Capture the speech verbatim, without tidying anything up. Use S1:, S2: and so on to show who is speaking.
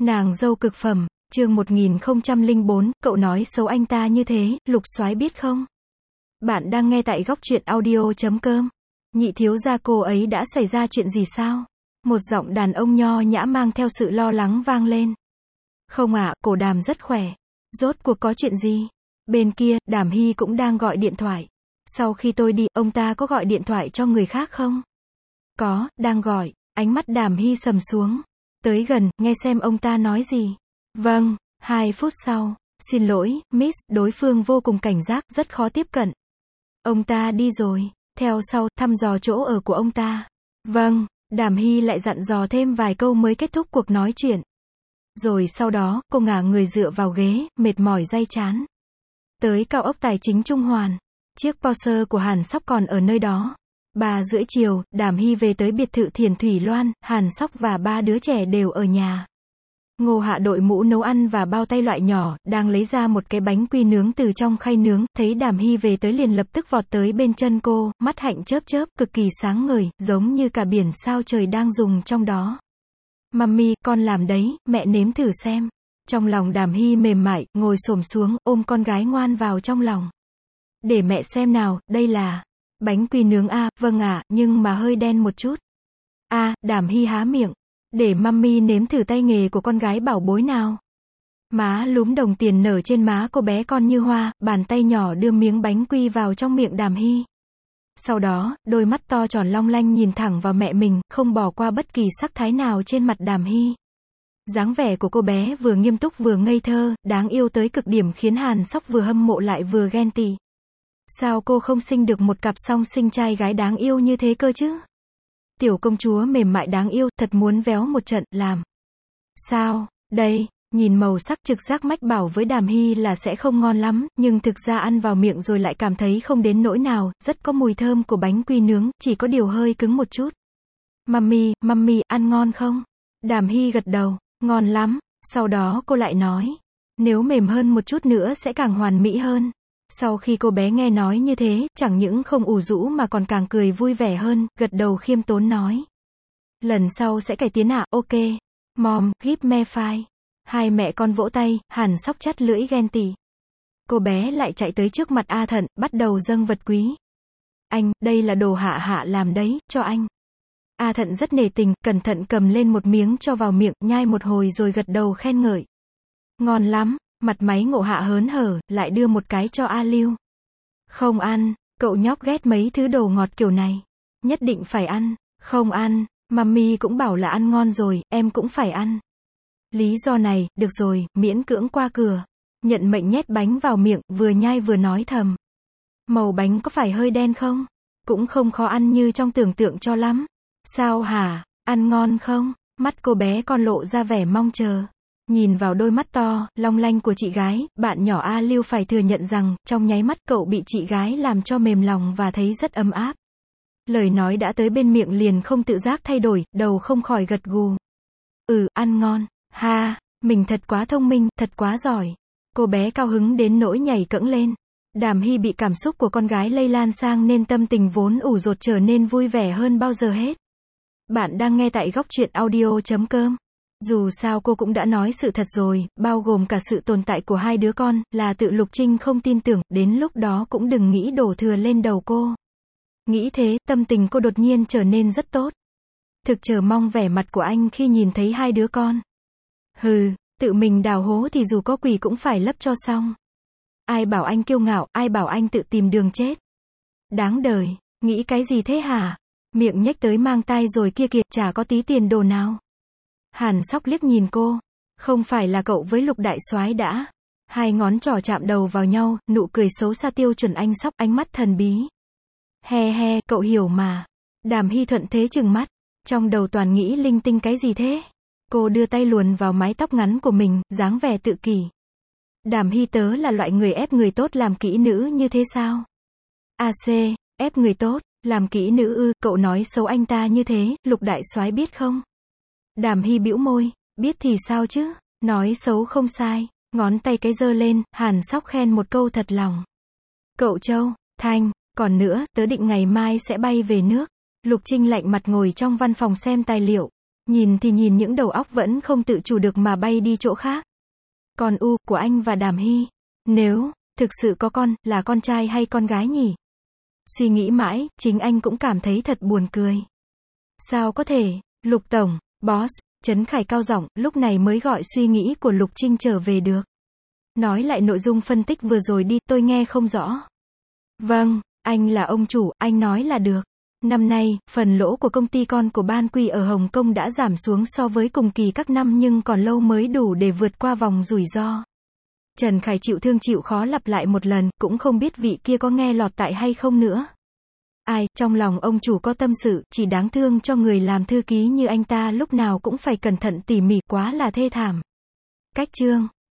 S1: Nàng dâu cực phẩm, chương một nghìn không trăm lẻ bốn, cậu nói xấu anh ta như thế, Lục Soái biết không? Bạn đang nghe tại góc truyện audio chấm com. Nhị thiếu gia cô ấy đã xảy ra chuyện gì sao? Một giọng đàn ông nho nhã mang theo sự lo lắng vang lên. Không ạ, cổ Đàm rất khỏe. Rốt cuộc có chuyện gì? Bên kia, Đàm Hy cũng đang gọi điện thoại. Sau khi tôi đi, ông ta có gọi điện thoại cho người khác không? Có, đang gọi. Ánh mắt Đàm Hy sầm xuống. Tới gần, nghe xem ông ta nói gì. Vâng, hai phút sau. Xin lỗi, Miss, đối phương vô cùng cảnh giác, rất khó tiếp cận. Ông ta đi rồi. Theo sau, thăm dò chỗ ở của ông ta. Vâng, Đàm Hy lại dặn dò thêm vài câu mới kết thúc cuộc nói chuyện. Rồi sau đó, cô ngả người dựa vào ghế, mệt mỏi day chán. Tới cao ốc tài chính Trung Hoàn. Chiếc Porsche của Hàn Sóc còn ở nơi đó. Ba rưỡi chiều, Đàm Hy về tới biệt thự Thiền Thủy Loan, Hàn Sóc và ba đứa trẻ đều ở nhà. Ngô Hạ đội mũ nấu ăn và bao tay loại nhỏ, đang lấy ra một cái bánh quy nướng từ trong khay nướng, thấy Đàm Hy về tới liền lập tức vọt tới bên chân cô, mắt hạnh chớp chớp, cực kỳ sáng ngời, giống như cả biển sao trời đang dùng trong đó. Mummy, con làm đấy, mẹ nếm thử xem. Trong lòng Đàm Hy mềm mại, ngồi xổm xuống, ôm con gái ngoan vào trong lòng. Để mẹ xem nào, đây là bánh quy nướng a, à, vâng ạ, à, nhưng mà hơi đen một chút. A, à, Đàm Hy há miệng. Để mummy nếm thử tay nghề của con gái bảo bối nào. Má lúm đồng tiền nở trên má cô bé con như hoa, bàn tay nhỏ đưa miếng bánh quy vào trong miệng Đàm Hy. Sau đó, đôi mắt to tròn long lanh nhìn thẳng vào mẹ mình, không bỏ qua bất kỳ sắc thái nào trên mặt Đàm Hy. Dáng vẻ của cô bé vừa nghiêm túc vừa ngây thơ, đáng yêu tới cực điểm khiến Hàn Sóc vừa hâm mộ lại vừa ghen tị. Sao cô không sinh được một cặp song sinh trai gái đáng yêu như thế cơ chứ? Tiểu công chúa mềm mại đáng yêu, thật muốn véo một trận, làm. Sao, đây, nhìn màu sắc trực giác mách bảo với Đàm Hy là sẽ không ngon lắm, nhưng thực ra ăn vào miệng rồi lại cảm thấy không đến nỗi nào, rất có mùi thơm của bánh quy nướng, chỉ có điều hơi cứng một chút. Mummy, mummy, ăn ngon không? Đàm Hy gật đầu, ngon lắm, sau đó cô lại nói, nếu mềm hơn một chút nữa sẽ càng hoàn mỹ hơn. Sau khi cô bé nghe nói như thế, chẳng những không ủ rũ mà còn càng cười vui vẻ hơn, gật đầu khiêm tốn nói. Lần sau sẽ cải tiến ạ, à? Ok. Mom, give me five. Hai mẹ con vỗ tay, Hàn Sóc chắt lưỡi ghen tị. Cô bé lại chạy tới trước mặt A Thận, bắt đầu dâng vật quý. Anh, đây là đồ Hạ Hạ làm đấy, cho anh. A Thận rất nể tình, cẩn thận cầm lên một miếng cho vào miệng, nhai một hồi rồi gật đầu khen ngợi. Ngon lắm. Mặt máy Ngộ Hạ hớn hở, lại đưa một cái cho A Lưu. Không ăn, cậu nhóc ghét mấy thứ đồ ngọt kiểu này. Nhất định phải ăn. Không ăn, mummy cũng bảo là ăn ngon rồi, em cũng phải ăn. Lý do này, được rồi, miễn cưỡng qua cửa. Nhận mệnh nhét bánh vào miệng, vừa nhai vừa nói thầm. Màu bánh có phải hơi đen không? Cũng không khó ăn như trong tưởng tượng cho lắm. Sao hả, ăn ngon không? Mắt cô bé con lộ ra vẻ mong chờ. Nhìn vào đôi mắt to, long lanh của chị gái, bạn nhỏ A Lưu phải thừa nhận rằng, trong nháy mắt cậu bị chị gái làm cho mềm lòng và thấy rất ấm áp. Lời nói đã tới bên miệng liền không tự giác thay đổi, đầu không khỏi gật gù. Ừ, ăn ngon. Ha, mình thật quá thông minh, thật quá giỏi. Cô bé cao hứng đến nỗi nhảy cẫng lên. Đàm Hy bị cảm xúc của con gái lây lan sang nên tâm tình vốn ủ rột trở nên vui vẻ hơn bao giờ hết. Bạn đang nghe tại góc truyện audio chấm com. Dù sao cô cũng đã nói sự thật rồi, bao gồm cả sự tồn tại của hai đứa con, là tự Lục Trinh không tin tưởng, đến lúc đó cũng đừng nghĩ đổ thừa lên đầu cô. Nghĩ thế, tâm tình cô đột nhiên trở nên rất tốt. Thực chờ mong vẻ mặt của anh khi nhìn thấy hai đứa con. Hừ, tự mình đào hố thì dù có quỷ cũng phải lấp cho xong. Ai bảo anh kiêu ngạo, ai bảo anh tự tìm đường chết. Đáng đời, nghĩ cái gì thế hả? Miệng nhếch tới mang tai rồi kia kìa, chả có tí tiền đồ nào. Hàn Sóc liếc nhìn cô. Không phải là cậu với Lục đại soái đã. Hai ngón trỏ chạm đầu vào nhau, nụ cười xấu xa tiêu chuẩn anh Sóc, ánh mắt thần bí. He he, cậu hiểu mà. Đàm Hy thuận thế chừng mắt. Trong đầu toàn nghĩ linh tinh cái gì thế? Cô đưa tay luồn vào mái tóc ngắn của mình, dáng vẻ tự kỷ. Đàm Hy tớ là loại người ép người tốt làm kỹ nữ như thế sao? a xê, ép người tốt, làm kỹ nữ ư, cậu nói xấu anh ta như thế, Lục đại soái biết không? Đàm Hy bĩu môi, biết thì sao chứ, nói xấu không sai, ngón tay cái giơ lên, Hàn Sóc khen một câu thật lòng. Cậu Châu, Thanh, còn nữa, tớ định ngày mai sẽ bay về nước. Lục Trinh lạnh mặt ngồi trong văn phòng xem tài liệu. Nhìn thì nhìn những đầu óc vẫn không tự chủ được mà bay đi chỗ khác. Còn U, của anh và Đàm Hy. Nếu, thực sự có con, là con trai hay con gái nhỉ? Suy nghĩ mãi, chính anh cũng cảm thấy thật buồn cười. Sao có thể, Lục Tổng, boss, Trấn Khải cao giọng, lúc này mới gọi suy nghĩ của Lục Trinh trở về được. Nói lại nội dung phân tích vừa rồi đi, tôi nghe không rõ. Vâng, anh là ông chủ, anh nói là được. Năm nay, phần lỗ của công ty con của Ban Quy ở Hồng Kông đã giảm xuống so với cùng kỳ các năm nhưng còn lâu mới đủ để vượt qua vòng rủi ro. Trần Khải chịu thương chịu khó lặp lại một lần, cũng không biết vị kia có nghe lọt tại hay không nữa. Ai, trong lòng ông chủ có tâm sự, chỉ đáng thương cho người làm thư ký như anh ta lúc nào cũng phải cẩn thận tỉ mỉ, quá là thê thảm. Cách chương